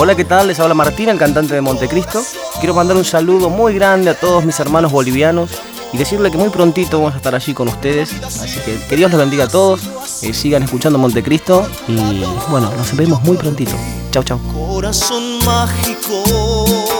Hola, ¿qué tal? Les habla Martín, el cantante de Montecristo. Quiero mandar un saludo muy grande a todos mis hermanos bolivianos y decirle que muy prontito vamos a estar allí con ustedes. Así que Dios los bendiga a todos, sigan escuchando Montecristo y bueno, nos vemos muy prontito. Chau, chau. Corazón mágico.